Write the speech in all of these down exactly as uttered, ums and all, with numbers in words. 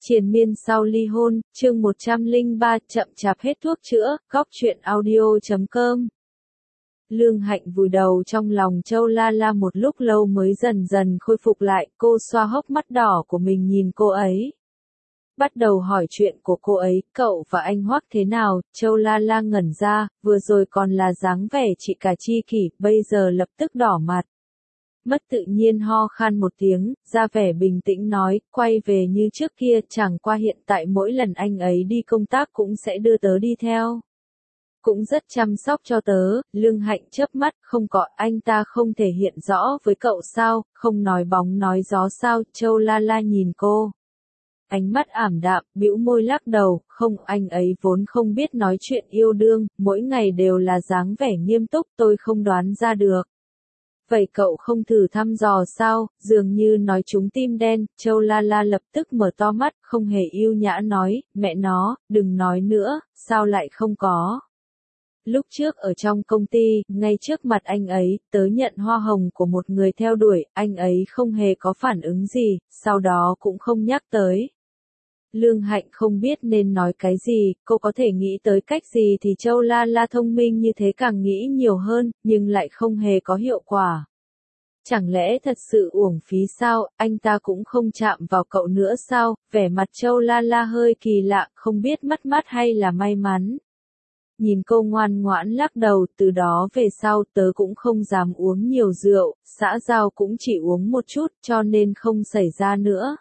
Triền miên sau ly hôn, chương một trăm lẻ ba, chậm chạp hết thuốc chữa, góc truyện audio chấm com. Lương Hạnh vùi đầu trong lòng Châu La La một lúc lâu mới dần dần khôi phục lại, cô xoa hốc mắt đỏ của mình nhìn cô ấy. Bắt đầu hỏi chuyện của cô ấy, cậu và anh Hoắc thế nào, Châu La La ngẩn ra, vừa rồi còn là dáng vẻ chị cả chi kỷ, bây giờ lập tức đỏ mặt. Mất tự nhiên ho khan một tiếng, ra vẻ bình tĩnh nói, quay về như trước kia, chẳng qua hiện tại mỗi lần anh ấy đi công tác cũng sẽ đưa tớ đi theo. Cũng rất chăm sóc cho tớ. Lương Hạnh chớp mắt, không có, anh ta không thể hiện rõ với cậu sao, không nói bóng nói gió sao, Châu La La nhìn cô. Ánh mắt ảm đạm, bĩu môi lắc đầu, không, anh ấy vốn không biết nói chuyện yêu đương, mỗi ngày đều là dáng vẻ nghiêm túc, tôi không đoán ra được. Vậy cậu không thử thăm dò sao, dường như nói trúng tim đen, Châu La La lập tức mở to mắt, không hề yêu nhã nói, mẹ nó, đừng nói nữa, sao lại không có. Lúc trước ở trong công ty, ngay trước mặt anh ấy, tớ nhận hoa hồng của một người theo đuổi, anh ấy không hề có phản ứng gì, sau đó cũng không nhắc tới. Lương Hạnh không biết nên nói cái gì, cô có thể nghĩ tới cách gì thì Châu La La thông minh như thế càng nghĩ nhiều hơn, nhưng lại không hề có hiệu quả. Chẳng lẽ thật sự uổng phí sao, anh ta cũng không chạm vào cậu nữa sao, vẻ mặt Châu La La hơi kỳ lạ, không biết mất mát hay là may mắn. Nhìn cô ngoan ngoãn lắc đầu, từ đó về sau tớ cũng không dám uống nhiều rượu, xã giao cũng chỉ uống một chút cho nên không xảy ra nữa.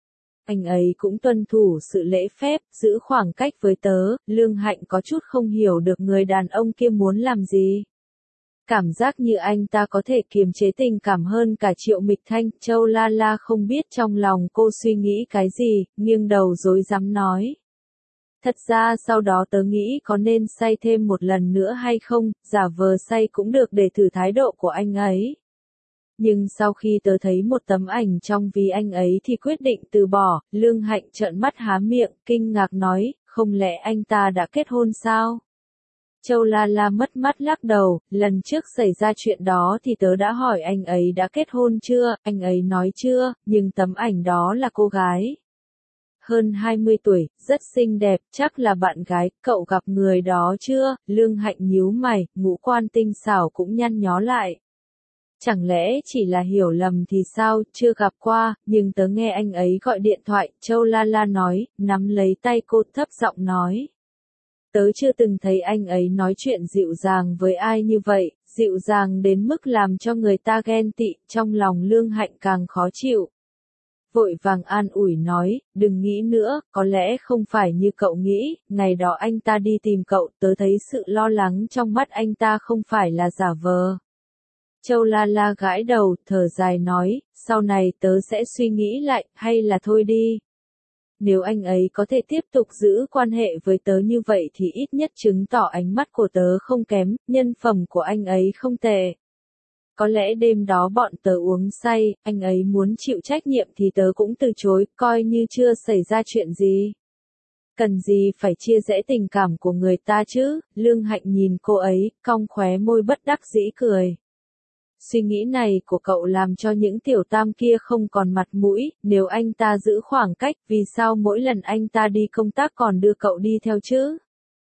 Anh ấy cũng tuân thủ sự lễ phép, giữ khoảng cách với tớ, Lương Hạnh có chút không hiểu được người đàn ông kia muốn làm gì. Cảm giác như anh ta có thể kiềm chế tình cảm hơn cả Triệu Mịch Thanh, Châu La La không biết trong lòng cô suy nghĩ cái gì, nghiêng đầu dối dám nói. Thật ra sau đó tớ nghĩ có nên say thêm một lần nữa hay không, giả vờ say cũng được để thử thái độ của anh ấy. Nhưng sau khi tớ thấy một tấm ảnh trong ví anh ấy thì quyết định từ bỏ, Lương Hạnh trợn mắt há miệng, kinh ngạc nói, không lẽ anh ta đã kết hôn sao? Châu La La mất mắt lắc đầu, lần trước xảy ra chuyện đó thì tớ đã hỏi anh ấy đã kết hôn chưa, anh ấy nói chưa, nhưng tấm ảnh đó là cô gái. Hơn hai mươi tuổi, rất xinh đẹp, chắc là bạn gái, cậu gặp người đó chưa? Lương Hạnh nhíu mày, ngũ quan tinh xảo cũng nhăn nhó lại. Chẳng lẽ chỉ là hiểu lầm thì sao, chưa gặp qua, nhưng tớ nghe anh ấy gọi điện thoại, Châu La La nói, nắm lấy tay cô thấp giọng nói. Tớ chưa từng thấy anh ấy nói chuyện dịu dàng với ai như vậy, dịu dàng đến mức làm cho người ta ghen tị, trong lòng Lương Hạnh càng khó chịu. Vội vàng an ủi nói, đừng nghĩ nữa, có lẽ không phải như cậu nghĩ, ngày đó anh ta đi tìm cậu, tớ thấy sự lo lắng trong mắt anh ta không phải là giả vờ. Châu La La gãi đầu, thở dài nói, sau này tớ sẽ suy nghĩ lại, hay là thôi đi. Nếu anh ấy có thể tiếp tục giữ quan hệ với tớ như vậy thì ít nhất chứng tỏ ánh mắt của tớ không kém, nhân phẩm của anh ấy không tệ. Có lẽ đêm đó bọn tớ uống say, anh ấy muốn chịu trách nhiệm thì tớ cũng từ chối, coi như chưa xảy ra chuyện gì. Cần gì phải chia rẽ tình cảm của người ta chứ, Lương Hạnh nhìn cô ấy, cong khóe môi bất đắc dĩ cười. Suy nghĩ này của cậu làm cho những tiểu tam kia không còn mặt mũi, nếu anh ta giữ khoảng cách, vì sao mỗi lần anh ta đi công tác còn đưa cậu đi theo chứ?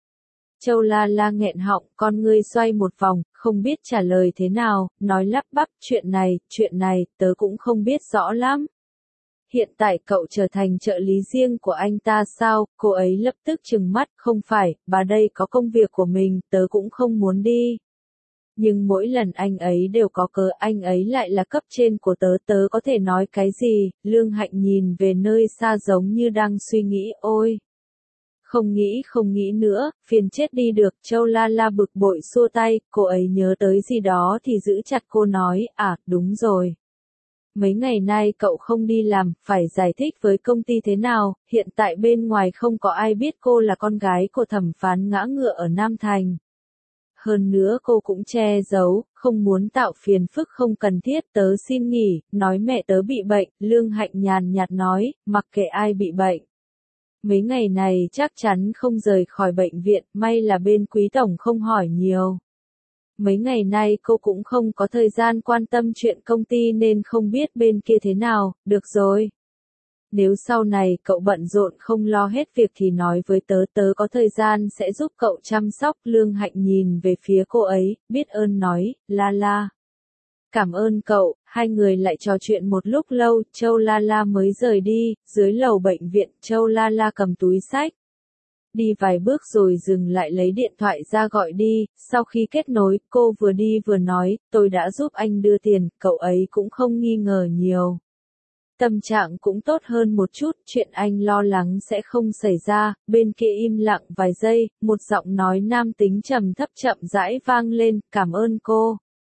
Châu La La nghẹn họng, con ngươi xoay một vòng, không biết trả lời thế nào, nói lắp bắp, chuyện này, chuyện này, tớ cũng không biết rõ lắm. Hiện tại cậu trở thành trợ lý riêng của anh ta sao, cô ấy lập tức trừng mắt, không phải, bà đây có công việc của mình, tớ cũng không muốn đi. Nhưng mỗi lần anh ấy đều có cớ, anh ấy lại là cấp trên của tớ, tớ có thể nói cái gì, Lương Hạnh nhìn về nơi xa giống như đang suy nghĩ, ôi. Không nghĩ không nghĩ nữa, phiền chết đi được, Châu La La bực bội xua tay, cô ấy nhớ tới gì đó thì giữ chặt cô nói, à, đúng rồi. Mấy ngày nay cậu không đi làm, phải giải thích với công ty thế nào, hiện tại bên ngoài không có ai biết cô là con gái của thẩm phán ngã ngựa ở Nam Thành. Hơn nữa cô cũng che giấu, không muốn tạo phiền phức không cần thiết, tớ xin nghỉ, nói mẹ tớ bị bệnh, Lương Hạnh nhàn nhạt nói, mặc kệ ai bị bệnh. Mấy ngày này chắc chắn không rời khỏi bệnh viện, may là bên quý tổng không hỏi nhiều. Mấy ngày nay cô cũng không có thời gian quan tâm chuyện công ty nên không biết bên kia thế nào, được rồi. Nếu sau này cậu bận rộn không lo hết việc thì nói với tớ, tớ có thời gian sẽ giúp cậu chăm sóc. Lương Hạnh nhìn về phía cô ấy, biết ơn nói, La La. Cảm ơn cậu, hai người lại trò chuyện một lúc lâu, Châu La La mới rời đi. Dưới lầu bệnh viện, Châu La La cầm túi xách. Đi vài bước rồi dừng lại lấy điện thoại ra gọi đi, sau khi kết nối, cô vừa đi vừa nói, tôi đã giúp anh đưa tiền, cậu ấy cũng không nghi ngờ nhiều. Tâm trạng cũng tốt hơn một chút, chuyện anh lo lắng sẽ không xảy ra. Bên kia im lặng vài giây, một giọng nói nam tính trầm thấp chậm rãi vang lên, cảm ơn cô.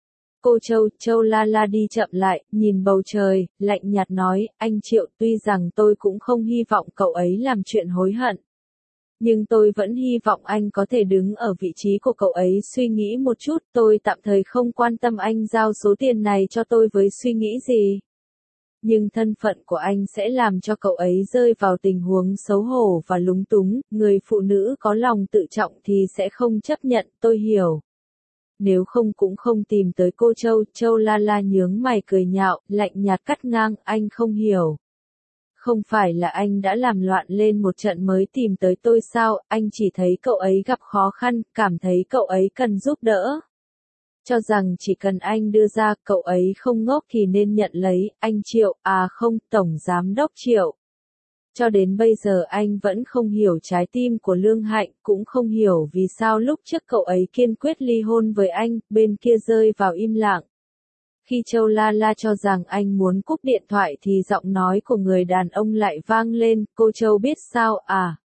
Cô Châu, Châu La La đi chậm lại, nhìn bầu trời, lạnh nhạt nói, anh Triệu, tuy rằng tôi cũng không hy vọng cậu ấy làm chuyện hối hận. Nhưng tôi vẫn hy vọng anh có thể đứng ở vị trí của cậu ấy suy nghĩ một chút, tôi tạm thời không quan tâm anh giao số tiền này cho tôi với suy nghĩ gì. Nhưng thân phận của anh sẽ làm cho cậu ấy rơi vào tình huống xấu hổ và lúng túng, người phụ nữ có lòng tự trọng thì sẽ không chấp nhận, tôi hiểu. Nếu không cũng không tìm tới cô Châu, Châu La La nhướng mày cười nhạo, lạnh nhạt cắt ngang, anh không hiểu. Không phải là anh đã làm loạn lên một trận mới tìm tới tôi sao, anh chỉ thấy cậu ấy gặp khó khăn, cảm thấy cậu ấy cần giúp đỡ. Cho rằng chỉ cần anh đưa ra, cậu ấy không ngốc thì nên nhận lấy, anh Triệu, à không, Tổng Giám đốc Triệu. Cho đến bây giờ anh vẫn không hiểu trái tim của Lương Hạnh, cũng không hiểu vì sao lúc trước cậu ấy kiên quyết ly hôn với anh, bên kia rơi vào im lặng. Khi Châu La La cho rằng anh muốn cúp điện thoại thì giọng nói của người đàn ông lại vang lên, cô Châu biết sao à?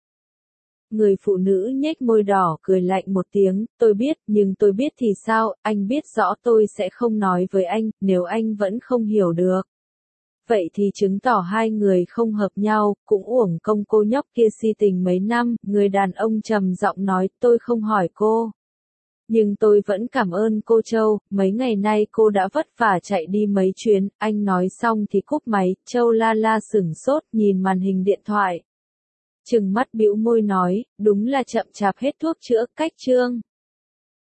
Người phụ nữ nhếch môi đỏ cười lạnh một tiếng, tôi biết, nhưng tôi biết thì sao, anh biết rõ tôi sẽ không nói với anh, nếu anh vẫn không hiểu được. Vậy thì chứng tỏ hai người không hợp nhau, cũng uổng công cô nhóc kia si tình mấy năm, người đàn ông trầm giọng nói, tôi không hỏi cô. Nhưng tôi vẫn cảm ơn cô Châu, mấy ngày nay cô đã vất vả chạy đi mấy chuyến, anh nói xong thì cúp máy, Châu La La sửng sốt nhìn màn hình điện thoại. Trừng mắt bĩu môi nói, đúng là chậm chạp hết thuốc chữa, cách chương.